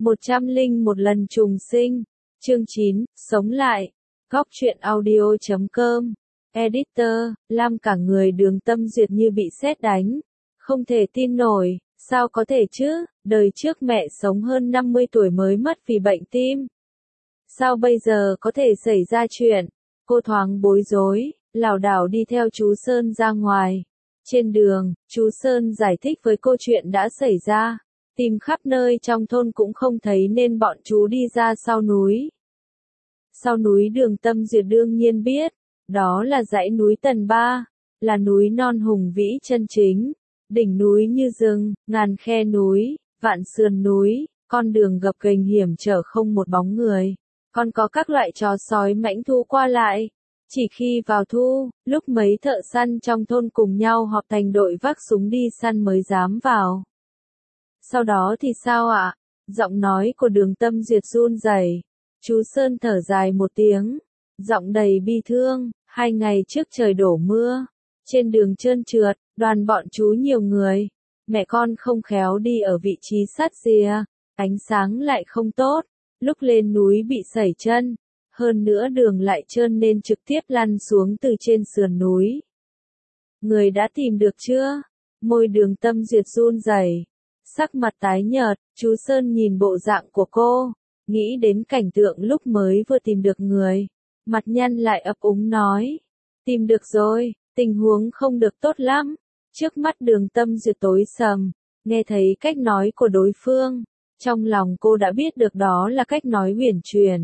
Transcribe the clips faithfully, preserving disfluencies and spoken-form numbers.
một trăm linh một lần trùng sinh. Chương chín, sống lại. Góc truyện audio chấm com. Editor, Lam cả người Đường Tâm Duyệt như bị sét đánh. Không thể tin nổi, sao có thể chứ, đời trước mẹ sống hơn năm mươi tuổi mới mất vì bệnh tim. Sao bây giờ có thể xảy ra chuyện? Cô thoáng bối rối, lảo đảo đi theo chú Sơn ra ngoài. Trên đường, chú Sơn giải thích với cô chuyện đã xảy ra. Tìm khắp nơi trong thôn cũng không thấy nên bọn chú đi ra sau núi. Sau núi Đường Tâm Duyệt đương nhiên biết, đó là dãy núi Tần Ba, là núi non hùng vĩ chân chính, đỉnh núi như rừng, ngàn khe núi, vạn sườn núi, con đường gập ghềnh hiểm trở không một bóng người, còn có các loại chó sói mãnh thú qua lại. Chỉ khi vào thu, lúc mấy thợ săn trong thôn cùng nhau họp thành đội vác súng đi săn mới dám vào. Sau đó thì sao ạ? Giọng nói của Đường Tâm Duyệt run rẩy. Chú Sơn thở dài một tiếng, giọng đầy bi thương. Hai ngày trước trời đổ mưa, trên đường trơn trượt, đoàn bọn chú nhiều người. Mẹ con không khéo đi ở vị trí sát rìa, ánh sáng lại không tốt, lúc lên núi bị sẩy chân. Hơn nữa đường lại trơn nên trực tiếp lăn xuống từ trên sườn núi. Người đã tìm được chưa? Môi Đường Tâm Duyệt run rẩy, sắc mặt tái nhợt. Chú Sơn nhìn bộ dạng của cô, nghĩ đến cảnh tượng lúc mới vừa tìm được người, mặt nhăn lại ấp úng nói, tìm được rồi, tình huống không được tốt lắm. Trước mắt Đường Tâm Duyệt tối sầm, nghe thấy cách nói của đối phương, trong lòng cô đã biết được đó là cách nói huyền truyền.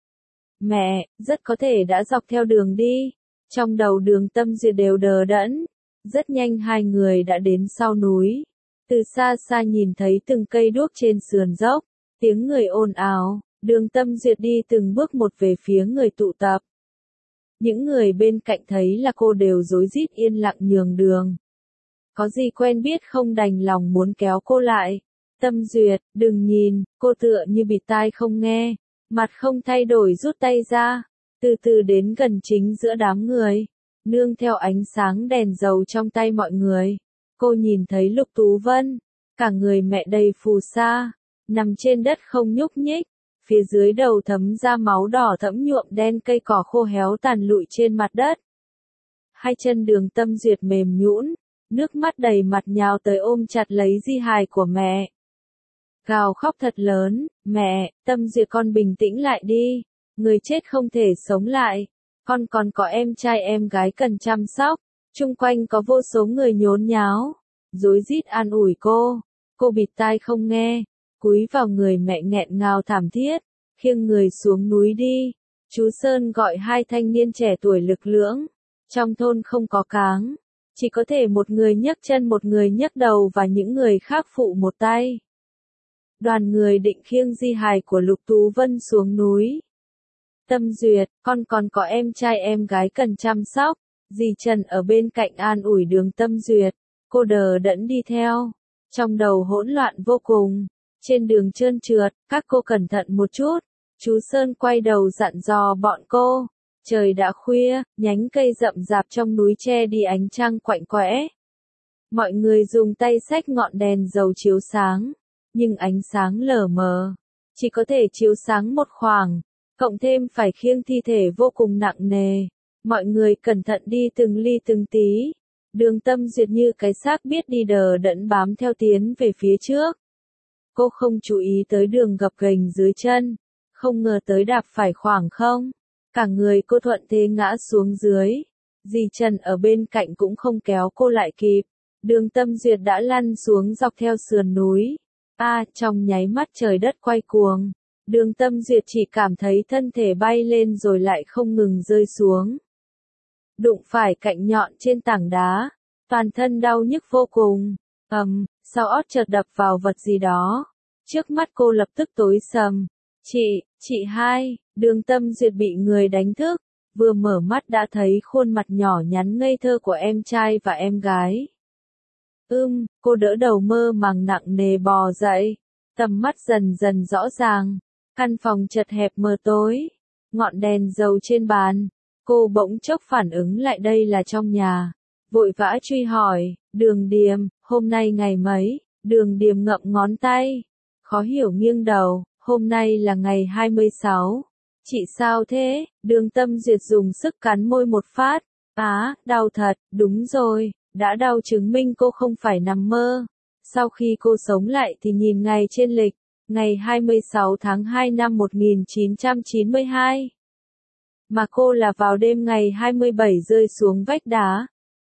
Mẹ, rất có thể đã dọc theo đường đi. Trong đầu Đường Tâm Duyệt đều đờ đẫn. Rất nhanh hai người đã đến sau núi. Từ xa xa nhìn thấy từng cây đuốc trên sườn dốc, tiếng người ồn ào. Đường Tâm Duyệt đi từng bước một về phía người tụ tập. Những người bên cạnh thấy là cô đều rối rít yên lặng nhường đường. Có gì quen biết không đành lòng muốn kéo cô lại. Tâm Duyệt, đừng nhìn, cô tựa như bịt tai không nghe. Mặt không thay đổi rút tay ra, từ từ đến gần chính giữa đám người, nương theo ánh sáng đèn dầu trong tay mọi người. Cô nhìn thấy Lục Tú Vân, cả người mẹ đầy phù sa, nằm trên đất không nhúc nhích, phía dưới đầu thấm ra máu đỏ thẫm nhuộm đen cây cỏ khô héo tàn lụi trên mặt đất. Hai chân Đường Tâm Duyệt mềm nhũn, nước mắt đầy mặt nhào tới ôm chặt lấy di hài của mẹ. Gào khóc thật lớn, mẹ, Tâm Duyệt con bình tĩnh lại đi, người chết không thể sống lại, con còn có em trai em gái cần chăm sóc, chung quanh có vô số người nhốn nháo, rối rít an ủi cô, cô bịt tai không nghe, cúi vào người mẹ nghẹn ngào thảm thiết, khiêng người xuống núi đi. Chú Sơn gọi hai thanh niên trẻ tuổi lực lưỡng, trong thôn không có cáng, chỉ có thể một người nhấc chân một người nhấc đầu và những người khác phụ một tay. Đoàn người định khiêng di hài của Lục Tú Vân xuống núi. Tâm Duyệt, con còn có em trai em gái cần chăm sóc. Dì Trần ở bên cạnh an ủi Đường Tâm Duyệt. Cô đờ đẫn đi theo. Trong đầu hỗn loạn vô cùng. Trên đường trơn trượt, các cô cẩn thận một chút. Chú Sơn quay đầu dặn dò bọn cô. Trời đã khuya, nhánh cây rậm rạp trong núi che đi ánh trăng quạnh quẽ. Mọi người dùng tay xách ngọn đèn dầu chiếu sáng. Nhưng ánh sáng lờ mờ, chỉ có thể chiếu sáng một khoảng, cộng thêm phải khiêng thi thể vô cùng nặng nề. Mọi người cẩn thận đi từng ly từng tí. Đường Tâm Duyệt như cái xác biết đi đờ đẫn bám theo tiến về phía trước. Cô không chú ý tới đường gập ghềnh dưới chân, không ngờ tới đạp phải khoảng không. Cả người cô thuận thế ngã xuống dưới. Dì Trần ở bên cạnh cũng không kéo cô lại kịp. Đường Tâm Duyệt đã lăn xuống dọc theo sườn núi. A, à, trong nháy mắt trời đất quay cuồng, Đường Tâm Duyệt chỉ cảm thấy thân thể bay lên rồi lại không ngừng rơi xuống. Đụng phải cạnh nhọn trên tảng đá, toàn thân đau nhức vô cùng, ầm, um, sau ót chợt đập vào vật gì đó. Trước mắt cô lập tức tối sầm. Chị, chị hai, Đường Tâm Duyệt bị người đánh thức, vừa mở mắt đã thấy khuôn mặt nhỏ nhắn ngây thơ của em trai và em gái. Ưm, cô đỡ đầu mơ màng nặng nề bò dậy, tầm mắt dần dần rõ ràng, căn phòng chật hẹp mờ tối, ngọn đèn dầu trên bàn, cô bỗng chốc phản ứng lại đây là trong nhà, vội vã truy hỏi, Đường Điềm, hôm nay ngày mấy? Đường Điềm ngậm ngón tay, khó hiểu nghiêng đầu, hôm nay là ngày hai mươi sáu. Chị sao thế? Đường Tâm Duyệt dùng sức cắn môi một phát. Á, đau thật, đúng rồi, đã đau chứng minh cô không phải nằm mơ. Sau khi cô sống lại thì nhìn ngày trên lịch, ngày hai mươi sáu tháng hai năm một nghìn chín trăm chín mươi hai. Mà cô là vào đêm ngày hai mươi bảy rơi xuống vách đá.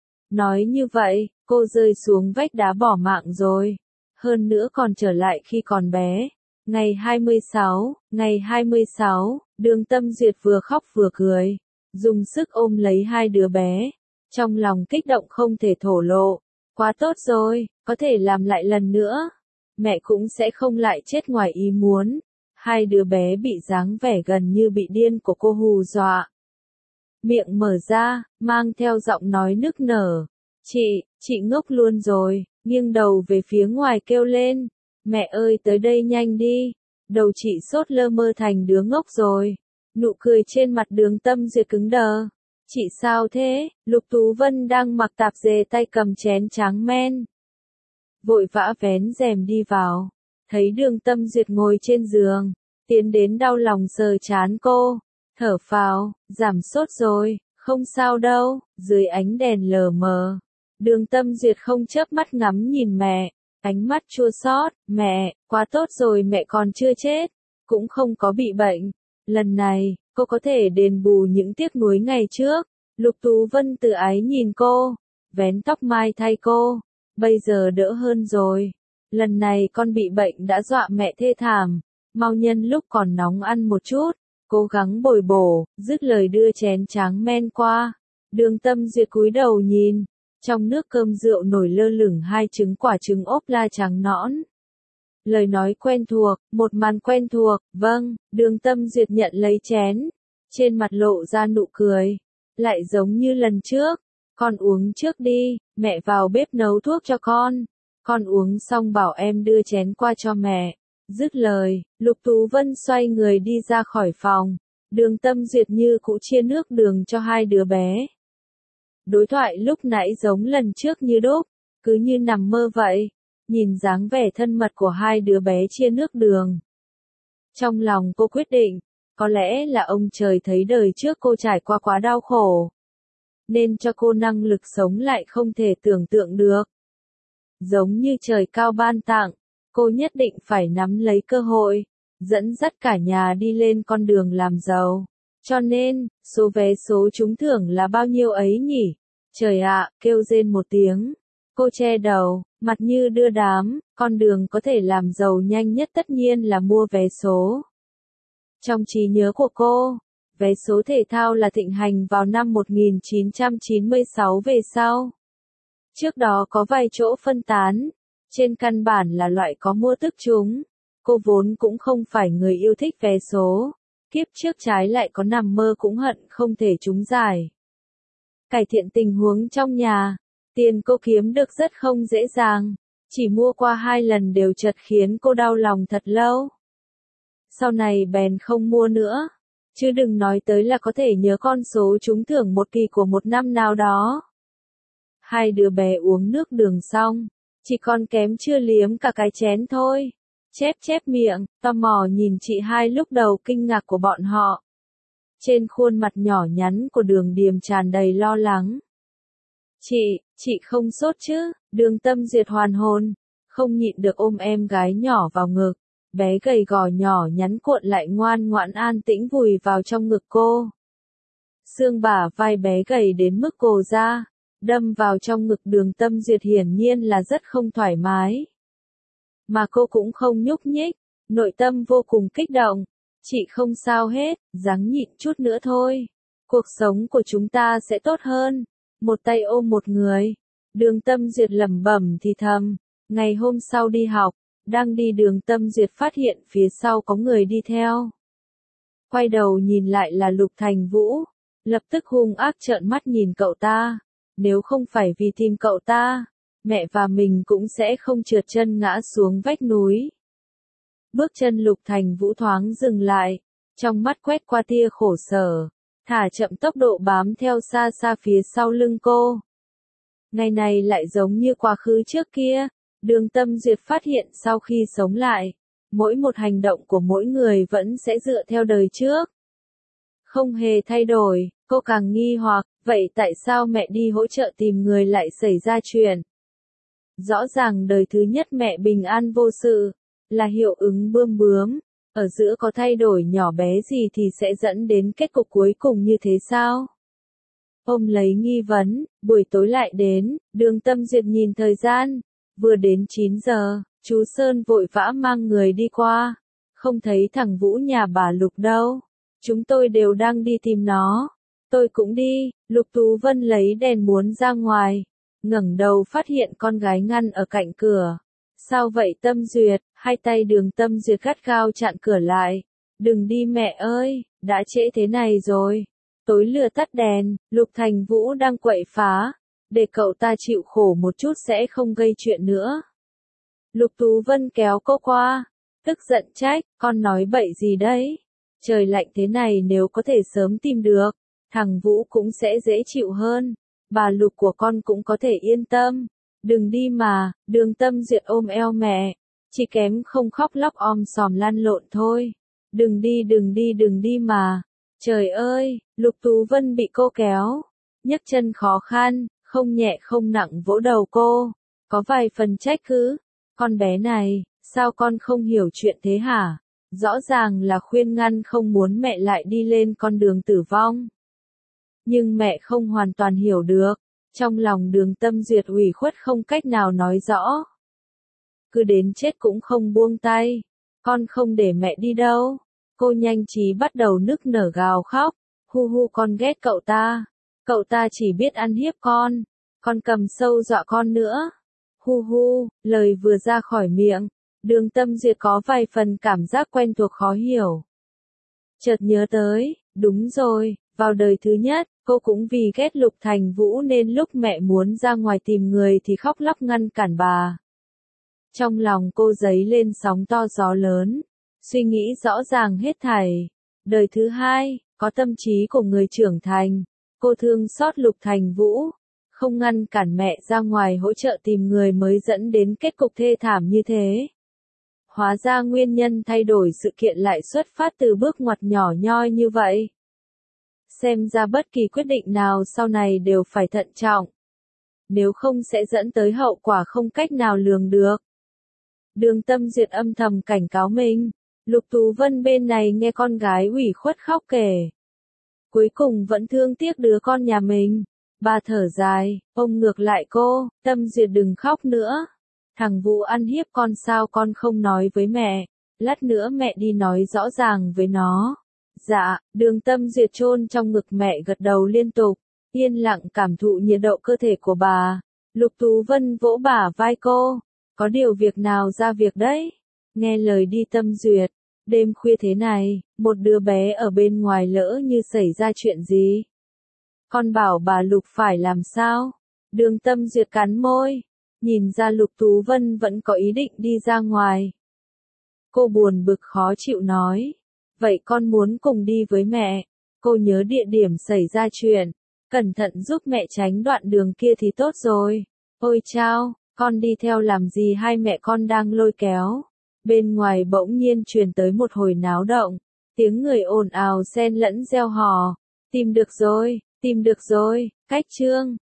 Nói như vậy, cô rơi xuống vách đá bỏ mạng rồi. Hơn nữa còn trở lại khi còn bé. Ngày hai mươi sáu, ngày hai mươi sáu, Đường Tâm Duyệt vừa khóc vừa cười, dùng sức ôm lấy hai đứa bé, trong lòng kích động không thể thổ lộ. Quá tốt rồi, có thể làm lại lần nữa. Mẹ cũng sẽ không lại chết ngoài ý muốn. Hai đứa bé bị dáng vẻ gần như bị điên của cô hù dọa. Miệng mở ra, mang theo giọng nói nức nở. Chị, chị ngốc luôn rồi, nghiêng đầu về phía ngoài kêu lên. Mẹ ơi tới đây nhanh đi. Đầu chị sốt lơ mơ thành đứa ngốc rồi. Nụ cười trên mặt Đường Tâm Duyệt cứng đờ. Chị sao thế? Lục Tú Vân đang mặc tạp dề tay cầm chén tráng men. Vội vã vén rèm đi vào. Thấy Đường Tâm Duyệt ngồi trên giường. Tiến đến đau lòng sờ trán cô. Thở phào, giảm sốt rồi, không sao đâu. Dưới ánh đèn lờ mờ. Đường Tâm Duyệt không chớp mắt ngắm nhìn mẹ. Ánh mắt chua xót, mẹ, quá tốt rồi mẹ còn chưa chết, cũng không có bị bệnh. Lần này, cô có thể đền bù những tiếc nuối ngày trước. Lục Tú Vân tự ái nhìn cô, vén tóc mai thay cô. Bây giờ đỡ hơn rồi. Lần này con bị bệnh đã dọa mẹ thê thảm. Mau nhân lúc còn nóng ăn một chút, cố gắng bồi bổ, dứt lời đưa chén tráng men qua. Đường Tâm Duyệt cúi đầu nhìn. Trong nước cơm rượu nổi lơ lửng hai trứng quả trứng ốp la trắng nõn. Lời nói quen thuộc, một màn quen thuộc, vâng, Đường Tâm Duyệt nhận lấy chén. Trên mặt lộ ra nụ cười. Lại giống như lần trước. Con uống trước đi, mẹ vào bếp nấu thuốc cho con. Con uống xong bảo em đưa chén qua cho mẹ. Dứt lời, Lục Tú Vân xoay người đi ra khỏi phòng. Đường Tâm Duyệt như cũ chia nước đường cho hai đứa bé. Đối thoại lúc nãy giống lần trước như đúc, cứ như nằm mơ vậy. Nhìn dáng vẻ thân mật của hai đứa bé chia nước đường. Trong lòng cô quyết định, có lẽ là ông trời thấy đời trước cô trải qua quá đau khổ. Nên cho cô năng lực sống lại không thể tưởng tượng được. Giống như trời cao ban tặng, cô nhất định phải nắm lấy cơ hội, dẫn dắt cả nhà đi lên con đường làm giàu. Cho nên, số vé số trúng thưởng là bao nhiêu ấy nhỉ? Trời ạ, kêu rên một tiếng. Cô che đầu, mặt như đưa đám, con đường có thể làm giàu nhanh nhất tất nhiên là mua vé số. Trong trí nhớ của cô, vé số thể thao là thịnh hành vào năm một nghìn chín trăm chín mươi sáu về sau. Trước đó có vài chỗ phân tán, trên căn bản là loại có mua tức trúng. Cô vốn cũng không phải người yêu thích vé số. Kiếp trước trái lại có nằm mơ cũng hận không thể trúng giải. Cải thiện tình huống trong nhà, tiền cô kiếm được rất không dễ dàng, chỉ mua qua hai lần đều chật khiến cô đau lòng thật lâu. Sau này bèn không mua nữa, chứ đừng nói tới là có thể nhớ con số trúng thưởng một kỳ của một năm nào đó. Hai đứa bé uống nước đường xong, chỉ còn kém chưa liếm cả cái chén thôi. Chép chép miệng, tò mò nhìn chị hai lúc đầu kinh ngạc của bọn họ. Trên khuôn mặt nhỏ nhắn của Đường Điềm tràn đầy lo lắng. Chị, chị không sốt chứ? Đường Tâm Duyệt hoàn hồn, không nhịn được ôm em gái nhỏ vào ngực. Bé gầy gò nhỏ nhắn cuộn lại ngoan ngoãn an tĩnh vùi vào trong ngực cô. Xương bả vai bé gầy đến mức gồ ra, đâm vào trong ngực Đường Tâm Duyệt hiển nhiên là rất không thoải mái. Mà cô cũng không nhúc nhích, nội tâm vô cùng kích động. Chị không sao hết, ráng nhịn chút nữa thôi. Cuộc sống của chúng ta sẽ tốt hơn. Một tay ôm một người. Đường Tâm Duyệt lẩm bẩm thì thầm. Ngày hôm sau đi học, đang đi Đường Tâm Duyệt phát hiện phía sau có người đi theo. Quay đầu nhìn lại là Lục Thành Vũ. Lập tức hung ác trợn mắt nhìn cậu ta. Nếu không phải vì tìm cậu ta, mẹ và mình cũng sẽ không trượt chân ngã xuống vách núi. Bước chân Lục Thành Vũ thoáng dừng lại, trong mắt quét qua tia khổ sở, thả chậm tốc độ bám theo xa xa phía sau lưng cô. Ngày này lại giống như quá khứ trước kia, Đường Tâm Duyệt phát hiện sau khi sống lại, mỗi một hành động của mỗi người vẫn sẽ dựa theo đời trước. Không hề thay đổi, cô càng nghi hoặc, vậy tại sao mẹ đi hỗ trợ tìm người lại xảy ra chuyện? Rõ ràng đời thứ nhất mẹ bình an vô sự, là hiệu ứng bươm bướm, ở giữa có thay đổi nhỏ bé gì thì sẽ dẫn đến kết cục cuối cùng như thế sao? Ôm lấy nghi vấn, buổi tối lại đến, Đường Tâm Duyệt nhìn thời gian, vừa đến chín giờ, chú Sơn vội vã mang người đi qua, không thấy thằng Vũ nhà bà Lục đâu, chúng tôi đều đang đi tìm nó, tôi cũng đi, Lục Tú Vân lấy đèn muốn ra ngoài, ngẩng đầu phát hiện con gái ngăn ở cạnh cửa. Sao vậy Tâm Duyệt? Hai tay Đường Tâm Duyệt gắt gao chặn cửa lại. Đừng đi mẹ ơi, đã trễ thế này rồi. Tối lừa tắt đèn, Lục Thành Vũ đang quậy phá. Để cậu ta chịu khổ một chút sẽ không gây chuyện nữa. Lục Tú Vân kéo cô qua, tức giận trách, con nói bậy gì đấy? Trời lạnh thế này nếu có thể sớm tìm được, thằng Vũ cũng sẽ dễ chịu hơn. Bà Lục của con cũng có thể yên tâm. Đừng đi mà, Đường Tâm Duyệt ôm eo mẹ, chỉ kém không khóc lóc om sòm lăn lộn thôi. Đừng đi đừng đi đừng đi mà. Trời ơi, Lục Tú Vân bị cô kéo, nhấc chân khó khăn, không nhẹ không nặng vỗ đầu cô, có vài phần trách cứ. Con bé này, sao con không hiểu chuyện thế hả? Rõ ràng là khuyên ngăn không muốn mẹ lại đi lên con đường tử vong. Nhưng mẹ không hoàn toàn hiểu được. Trong lòng Đường Tâm Duyệt ủy khuất không cách nào nói rõ. Cứ đến chết cũng không buông tay. Con không để mẹ đi đâu. Cô nhanh trí bắt đầu nức nở gào khóc. Hu hu con ghét cậu ta. Cậu ta chỉ biết ăn hiếp con. Con cầm sâu dọa con nữa. Hu hu, lời vừa ra khỏi miệng. Đường Tâm Duyệt có vài phần cảm giác quen thuộc khó hiểu. Chợt nhớ tới, đúng rồi, vào đời thứ nhất, cô cũng vì ghét Lục Thành Vũ nên lúc mẹ muốn ra ngoài tìm người thì khóc lóc ngăn cản bà. Trong lòng cô dấy lên sóng to gió lớn, suy nghĩ rõ ràng hết thảy. Đời thứ hai, có tâm trí của người trưởng thành, cô thương xót Lục Thành Vũ, không ngăn cản mẹ ra ngoài hỗ trợ tìm người mới dẫn đến kết cục thê thảm như thế. Hóa ra nguyên nhân thay đổi sự kiện lại xuất phát từ bước ngoặt nhỏ nhoi như vậy. Xem ra bất kỳ quyết định nào sau này đều phải thận trọng. Nếu không sẽ dẫn tới hậu quả không cách nào lường được. Đường Tâm Duyệt âm thầm cảnh cáo mình. Lục Tú Vân bên này nghe con gái ủy khuất khóc kể. Cuối cùng vẫn thương tiếc đứa con nhà mình. Bà thở dài, ôm ngược lại cô, Tâm Duyệt đừng khóc nữa. Thằng Vũ ăn hiếp con sao con không nói với mẹ. Lát nữa mẹ đi nói rõ ràng với nó. Dạ, Đường Tâm Duyệt chôn trong ngực mẹ gật đầu liên tục, yên lặng cảm thụ nhiệt độ cơ thể của bà. Lục Tú Vân vỗ bả vai cô, có điều việc nào ra việc đấy, nghe lời đi Tâm Duyệt, đêm khuya thế này, một đứa bé ở bên ngoài lỡ như xảy ra chuyện gì. Con bảo bà Lục phải làm sao? Đường Tâm Duyệt cắn môi, nhìn ra Lục Tú Vân vẫn có ý định đi ra ngoài. Cô buồn bực khó chịu nói. Vậy con muốn cùng đi với mẹ. Cô nhớ địa điểm xảy ra chuyện. Cẩn thận giúp mẹ tránh đoạn đường kia thì tốt rồi. Ôi chao, con đi theo làm gì hai mẹ con đang lôi kéo. Bên ngoài bỗng nhiên truyền tới một hồi náo động. Tiếng người ồn ào xen lẫn reo hò. Tìm được rồi, tìm được rồi, cách chương.